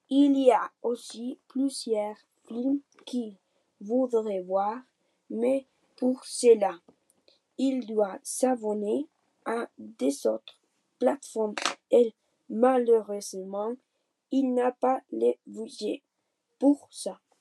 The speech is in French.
Il y a aussi plusieurs films qu'il voudrait voir, mais pour cela, il doit s'abonner à des autres plateformes et malheureusement, il n'a pas le budget pour ça.